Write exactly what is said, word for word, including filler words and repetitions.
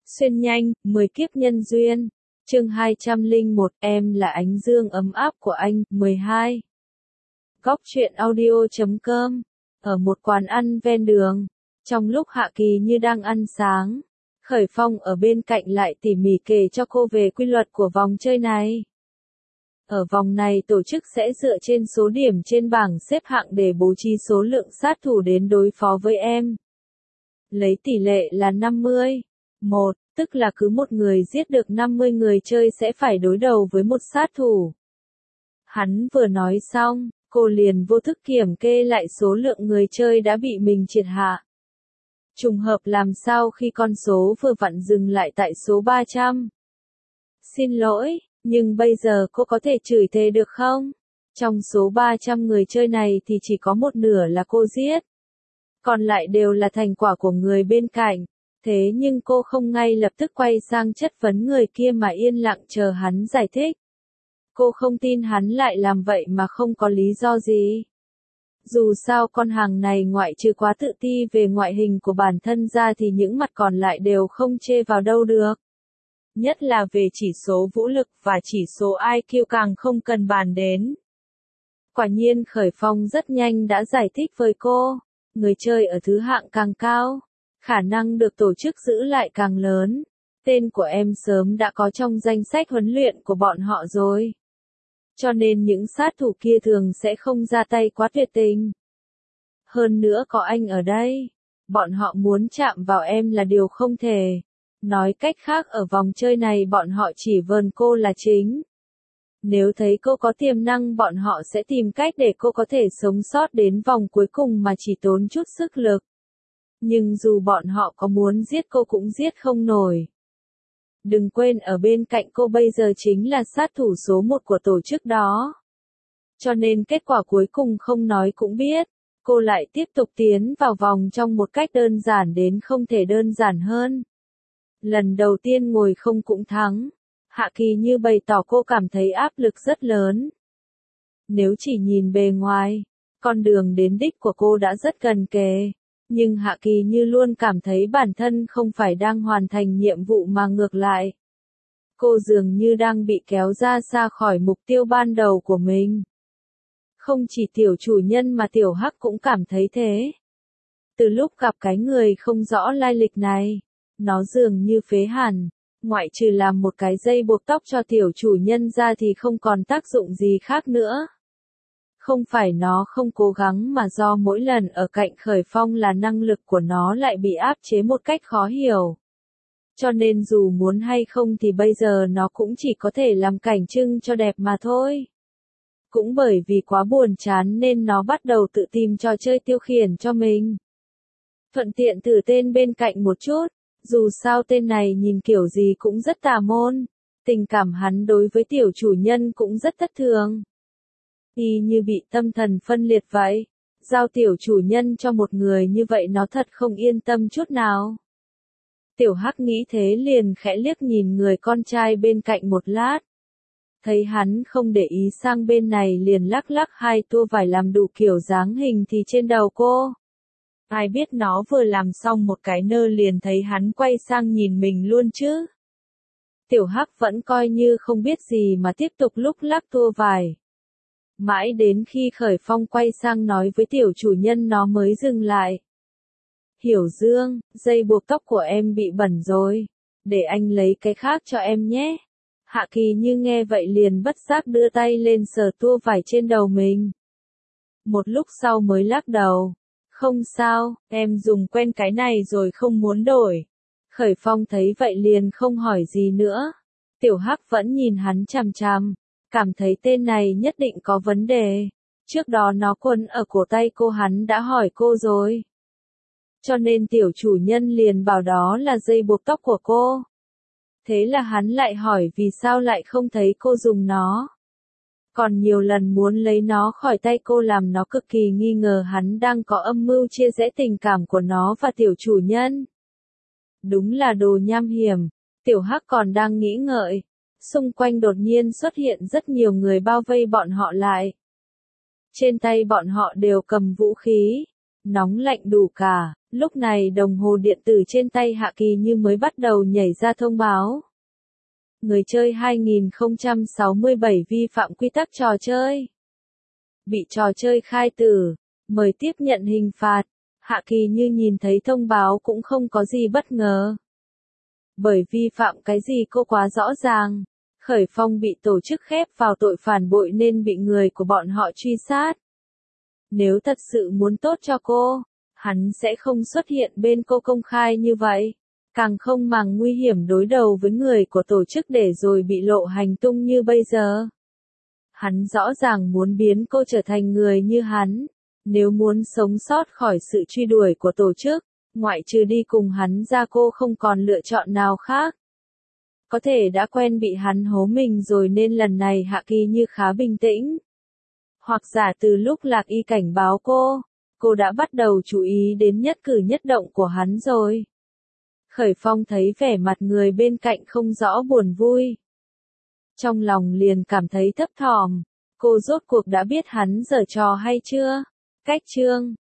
Xuyên nhanh, mười kiếp nhân duyên. Chương hai trăm lẻ một, em là ánh dương ấm áp của anh. mười hai. Góc truyện audio chấm com. Ở một quán ăn ven đường, trong lúc Hạ Kỳ như đang ăn sáng, Khởi Phong ở bên cạnh lại tỉ mỉ kể cho cô về quy luật của vòng chơi này. Ở vòng này tổ chức sẽ dựa trên số điểm trên bảng xếp hạng để bố trí số lượng sát thủ đến đối phó với em. Lấy tỷ lệ là năm mươi một, tức là cứ một người giết được năm mươi người chơi sẽ phải đối đầu với một sát thủ. Hắn vừa nói xong, cô liền vô thức kiểm kê lại số lượng người chơi đã bị mình triệt hạ. Trùng hợp làm sao khi con số vừa vặn dừng lại tại số ba trăm. Xin lỗi, nhưng bây giờ cô có thể chửi thề được không? Trong số ba trăm người chơi này thì chỉ có một nửa là cô giết. Còn lại đều là thành quả của người bên cạnh. Thế nhưng cô không ngay lập tức quay sang chất vấn người kia mà yên lặng chờ hắn giải thích. Cô không tin hắn lại làm vậy mà không có lý do gì. Dù sao con hàng này ngoại trừ quá tự ti về ngoại hình của bản thân ra thì những mặt còn lại đều không chê vào đâu được. Nhất là về chỉ số vũ lực và chỉ số i kiu càng không cần bàn đến. Quả nhiên Khởi Phong rất nhanh đã giải thích với cô, người chơi ở thứ hạng càng cao, khả năng được tổ chức giữ lại càng lớn. Tên của em sớm đã có trong danh sách huấn luyện của bọn họ rồi. Cho nên những sát thủ kia thường sẽ không ra tay quá tuyệt tình. Hơn nữa có anh ở đây, bọn họ muốn chạm vào em là điều không thể. Nói cách khác ở vòng chơi này bọn họ chỉ vờn cô là chính. Nếu thấy cô có tiềm năng bọn họ sẽ tìm cách để cô có thể sống sót đến vòng cuối cùng mà chỉ tốn chút sức lực. Nhưng dù bọn họ có muốn giết cô cũng giết không nổi. Đừng quên ở bên cạnh cô bây giờ chính là sát thủ số một của tổ chức đó. Cho nên kết quả cuối cùng không nói cũng biết, cô lại tiếp tục tiến vào vòng trong một cách đơn giản đến không thể đơn giản hơn. Lần đầu tiên ngồi không cũng thắng. Hạ Kỳ như bày tỏ cô cảm thấy áp lực rất lớn. Nếu chỉ nhìn bề ngoài, con đường đến đích của cô đã rất gần kề. Nhưng Hạ Kỳ như luôn cảm thấy bản thân không phải đang hoàn thành nhiệm vụ mà ngược lại. Cô dường như đang bị kéo ra xa khỏi mục tiêu ban đầu của mình. Không chỉ tiểu chủ nhân mà tiểu Hắc cũng cảm thấy thế. Từ lúc gặp cái người không rõ lai lịch này, nó dường như phế hẳn, ngoại trừ làm một cái dây buộc tóc cho tiểu chủ nhân ra thì không còn tác dụng gì khác nữa. Không phải nó không cố gắng mà do mỗi lần ở cạnh Khởi Phong là năng lực của nó lại bị áp chế một cách khó hiểu. Cho nên dù muốn hay không thì bây giờ nó cũng chỉ có thể làm cảnh trưng cho đẹp mà thôi. Cũng bởi vì quá buồn chán nên nó bắt đầu tự tìm trò chơi tiêu khiển cho mình. Thuận tiện thử tên bên cạnh một chút, dù sao tên này nhìn kiểu gì cũng rất tà môn, tình cảm hắn đối với tiểu chủ nhân cũng rất thất thường. Y như bị tâm thần phân liệt vậy, giao tiểu chủ nhân cho một người như vậy nó thật không yên tâm chút nào. Tiểu Hắc nghĩ thế liền khẽ liếc nhìn người con trai bên cạnh một lát. Thấy hắn không để ý sang bên này liền lắc lắc hai tua vải làm đủ kiểu dáng hình thì trên đầu cô. Ai biết nó vừa làm xong một cái nơ liền thấy hắn quay sang nhìn mình luôn chứ. Tiểu Hắc vẫn coi như không biết gì mà tiếp tục lúc lắc tua vải. Mãi đến khi Khởi Phong quay sang nói với tiểu chủ nhân nó mới dừng lại. Hiểu Dương, dây buộc tóc của em bị bẩn rồi. Để anh lấy cái khác cho em nhé. Hạ Kỳ như nghe vậy liền bất giác đưa tay lên sờ tua vải trên đầu mình. Một lúc sau mới lắc đầu. Không sao, em dùng quen cái này rồi không muốn đổi. Khởi Phong thấy vậy liền không hỏi gì nữa. Tiểu Hắc vẫn nhìn hắn chằm chằm. Cảm thấy tên này nhất định có vấn đề. Trước đó nó quấn ở cổ tay cô hắn đã hỏi cô rồi. Cho nên tiểu chủ nhân liền bảo đó là dây buộc tóc của cô. Thế là hắn lại hỏi vì sao lại không thấy cô dùng nó. Còn nhiều lần muốn lấy nó khỏi tay cô làm nó cực kỳ nghi ngờ hắn đang có âm mưu chia rẽ tình cảm của nó và tiểu chủ nhân. Đúng là đồ nham hiểm. Tiểu Hắc còn đang nghĩ ngợi. Xung quanh đột nhiên xuất hiện rất nhiều người bao vây bọn họ lại. Trên tay bọn họ đều cầm vũ khí. Nóng lạnh đủ cả, lúc này đồng hồ điện tử trên tay Hạ Kỳ Như mới bắt đầu nhảy ra thông báo. Người chơi hai nghìn không trăm sáu mươi bảy vi phạm quy tắc trò chơi. Bị trò chơi khai tử, mời tiếp nhận hình phạt. Hạ Kỳ Như nhìn thấy thông báo cũng không có gì bất ngờ. Bởi vi phạm cái gì cô quá rõ ràng. Khởi Phong bị tổ chức khép vào tội phản bội nên bị người của bọn họ truy sát. Nếu thật sự muốn tốt cho cô, hắn sẽ không xuất hiện bên cô công khai như vậy. Càng không màng nguy hiểm đối đầu với người của tổ chức để rồi bị lộ hành tung như bây giờ. Hắn rõ ràng muốn biến cô trở thành người như hắn. Nếu muốn sống sót khỏi sự truy đuổi của tổ chức, ngoại trừ đi cùng hắn ra cô không còn lựa chọn nào khác. Có thể đã quen bị hắn hố mình rồi nên lần này Hạ Kỳ Như khá bình tĩnh. Hoặc giả từ lúc Lạc Y cảnh báo cô, cô đã bắt đầu chú ý đến nhất cử nhất động của hắn rồi. Khởi Phong thấy vẻ mặt người bên cạnh không rõ buồn vui. Trong lòng liền cảm thấy thấp thỏm, cô rốt cuộc đã biết hắn giở trò hay chưa? Cách chương